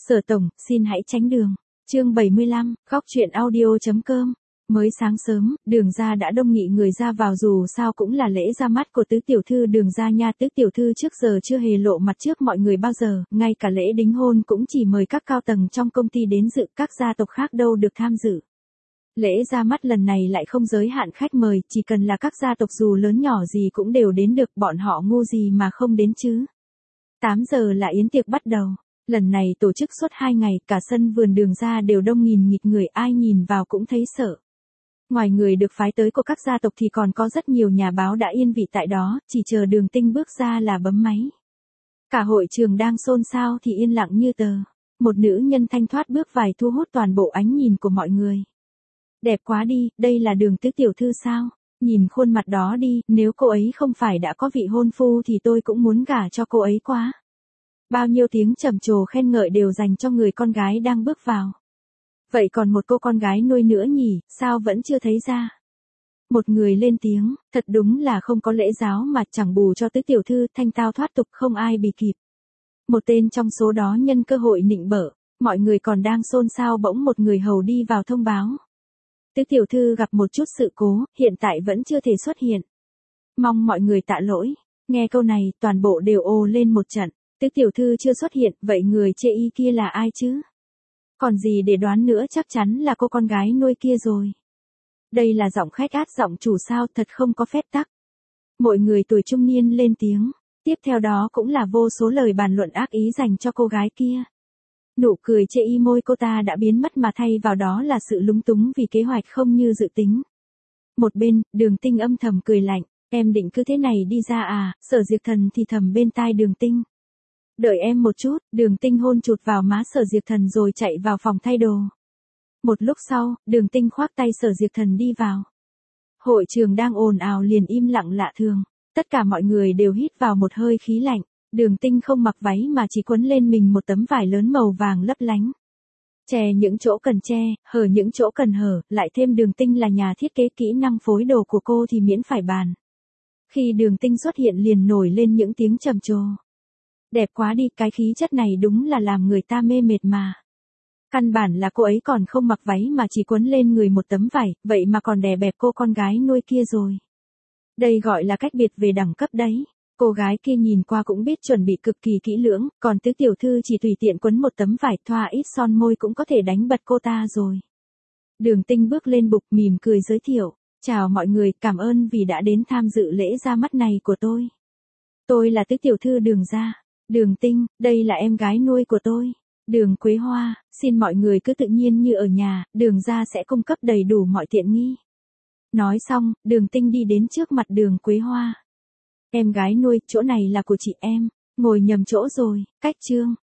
Sở tổng, xin hãy tránh đường. Chương 75, góc truyện audio.com. Mới sáng sớm, Đường gia đã đông nghị người ra vào, dù sao cũng là lễ ra mắt của tứ tiểu thư Đường gia nha. Tứ tiểu thư trước giờ chưa hề lộ mặt trước mọi người bao giờ, ngay cả lễ đính hôn cũng chỉ mời các cao tầng trong công ty đến dự, các gia tộc khác đâu được tham dự. Lễ ra mắt lần này lại không giới hạn khách mời, chỉ cần là các gia tộc dù lớn nhỏ gì cũng đều đến được, bọn họ ngu gì mà không đến chứ. 8 giờ là yến tiệc bắt đầu. Lần này tổ chức suốt 2 ngày, cả sân vườn Đường gia đều đông nghìn nghịt người, ai nhìn vào cũng thấy sợ. Ngoài người được phái tới của các gia tộc thì còn có rất nhiều nhà báo đã yên vị tại đó, chỉ chờ Đường Tinh bước ra là bấm máy. Cả hội trường đang xôn xao thì yên lặng như tờ. Một nữ nhân thanh thoát bước vài thu hút toàn bộ ánh nhìn của mọi người. Đẹp quá đi, đây là Đường tứ tiểu thư sao? Nhìn khuôn mặt đó đi, nếu cô ấy không phải đã có vị hôn phu thì tôi cũng muốn gả cho cô ấy quá. Bao nhiêu tiếng trầm trồ khen ngợi đều dành cho người con gái đang bước vào. Vậy còn một cô con gái nuôi nữa nhỉ, sao vẫn chưa thấy ra? Một người lên tiếng, thật đúng là không có lễ giáo mà, chẳng bù cho tứ tiểu thư thanh tao thoát tục, không ai bì kịp. Một tên trong số đó nhân cơ hội nịnh bợ, mọi người còn đang xôn xao bỗng một người hầu đi vào thông báo. Tứ tiểu thư gặp một chút sự cố, hiện tại vẫn chưa thể xuất hiện. Mong mọi người tạ lỗi. Nghe câu này, toàn bộ đều ồ lên một trận. Tứ tiểu thư chưa xuất hiện, vậy người chê y kia là ai chứ? Còn gì để đoán nữa, chắc chắn là cô con gái nuôi kia rồi. Đây là giọng khách át giọng chủ sao, thật không có phép tắc. Mọi người tuổi trung niên lên tiếng. Tiếp theo đó cũng là vô số lời bàn luận ác ý dành cho cô gái kia. Nụ cười chê y môi cô ta đã biến mất mà thay vào đó là sự lúng túng vì kế hoạch không như dự tính. Một bên, Đường Tinh âm thầm cười lạnh, em định cứ thế này đi ra à? Sở Diệp Thần thì thầm bên tai Đường Tinh. Đợi em một chút. Đường Tinh hôn chụt vào má Sở Diệp Thần rồi chạy vào phòng thay đồ. Một lúc sau, Đường Tinh khoác tay Sở Diệp Thần đi vào. Hội trường đang ồn ào liền im lặng lạ thường. Tất cả mọi người đều hít vào một hơi khí lạnh. Đường Tinh không mặc váy mà chỉ quấn lên mình một tấm vải lớn màu vàng lấp lánh. Che những chỗ cần che, hở những chỗ cần hở, lại thêm Đường Tinh là nhà thiết kế, kỹ năng phối đồ của cô thì miễn phải bàn. Khi Đường Tinh xuất hiện liền nổi lên những tiếng trầm trồ. Đẹp quá đi, cái khí chất này đúng là làm người ta mê mệt mà. Căn bản là cô ấy còn không mặc váy mà chỉ quấn lên người một tấm vải, vậy mà còn đè bẹp cô con gái nuôi kia rồi. Đây gọi là cách biệt về đẳng cấp đấy. Cô gái kia nhìn qua cũng biết chuẩn bị cực kỳ kỹ lưỡng, còn tứ tiểu thư chỉ tùy tiện quấn một tấm vải, thoa ít son môi cũng có thể đánh bật cô ta rồi. Đường Tinh bước lên bục mỉm cười giới thiệu. Chào mọi người, cảm ơn vì đã đến tham dự lễ ra mắt này của tôi. Tôi là tứ tiểu thư Đường gia. Đường Tinh, đây là em gái nuôi của tôi. Đường Quế Hoa, xin mọi người cứ tự nhiên như ở nhà, Đường gia sẽ cung cấp đầy đủ mọi tiện nghi. Nói xong, Đường Tinh đi đến trước mặt Đường Quế Hoa. Em gái nuôi, chỗ này là của chị em, ngồi nhầm chỗ rồi, cách chương.